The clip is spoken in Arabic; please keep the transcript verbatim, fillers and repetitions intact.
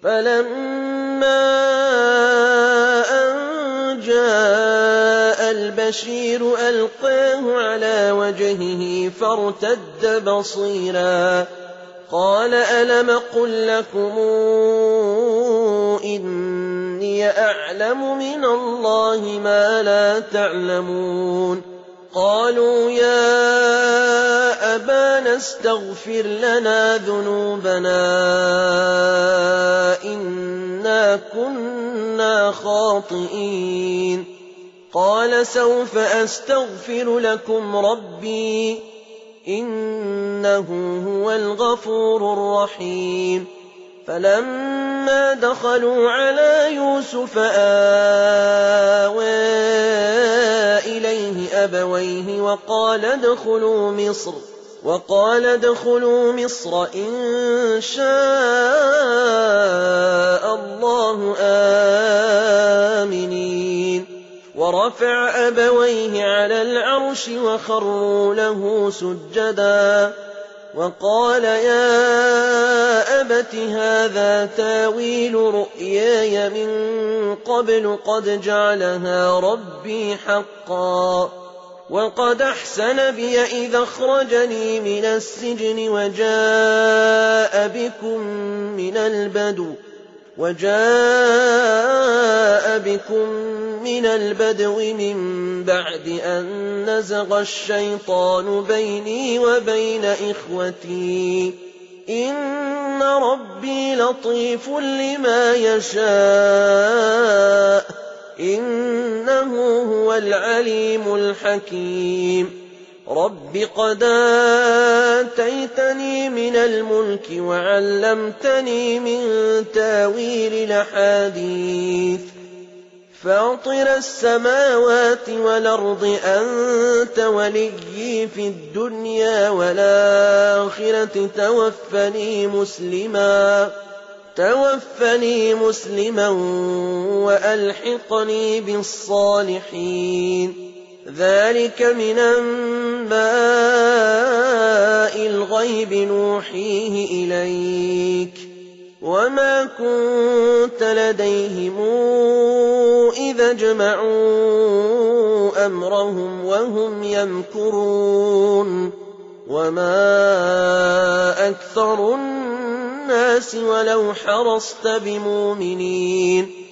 فَلَمَّا أَن جَاءَ الْبَشِيرُ أَلْقَاهُ عَلَىٰ وَجْهِهِ فَارْتَدَّ بَصِيرًا قَالَ أَلَمْ أَقُل لَّكُمْ إِنِّي أَعْلَمُ مِنَ اللَّهِ مَا لَا تَعْلَمُونَ قَالُوا يَا أَبَانَا اسْتَغْفِرْ لَنَا ذُنُوبَنَا إِنَّا كُنَّا خَاطِئِينَ قَالَ سَوْفَ أَسْتَغْفِرُ لَكُمْ رَبِّي إِنَّهُ هُوَ الْغَفُورُ الرَّحِيمُ فَلَمَّا دَخَلُوا عَلَىٰ يُوسُفَ آوَىٰ إِلَيْهِ أَبَوَيْهِ وَقَالَ ادْخُلُوا مِصْرَ وَقَالَ ادْخُلُوا مِصْرَ إِن شَاءَ اللَّهُ آمِنِينَ وَرَفَعَ أَبَوَيْهِ عَلَى الْعَرْشِ وَخَرُّوا لَهُ سُجَّدًا وَقَالَ يَا أَبَتِ هَٰذَا تَأْوِيلُ رُؤْيَايَ مِن قَبْلُ قَدْ جَعَلَهَا رَبِّي حَقًّا وَقَدْ أَحْسَنَ بِي إِذْ أَخْرَجَنِي مِنَ السِّجْنِ وَجَاءَ بِكُم مِّنَ الْبَدْوِ وَجَاءَ بِكُم مِّنَ الْبَدْوِ مِن بَعْدِ أَن نَّزَغَ الشَّيْطَانُ بَيْنِي وَبَيْنَ إِخْوَتِي إِنَّ رَبِّي لَطِيفٌ لِّمَا يَشَاءُ إِنَّهُ هُوَ الْعَلِيمُ الْحَكِيمُ رَبِّ قَدْ آتَيْتَنِي مِنَ الْمُلْكِ وَعَلَّمْتَنِي مِن تَأْوِيلِ الْأَحَادِيثِ فَاطِرَ السَّمَاوَاتِ وَالْأَرْضِ أَنتَ وَلِيِّي فِي الدُّنْيَا وَالْآخِرَةِ تَوَفَّنِي مُسْلِمًا توفني مسلما وألحقني بالصالحين ذلك من أنباء الغيب نوحيه إليك وما كنت لديهم إذا جمعوا أمرهم وهم يمكرون وما أكثر الناس ولو حرصت بمؤمنين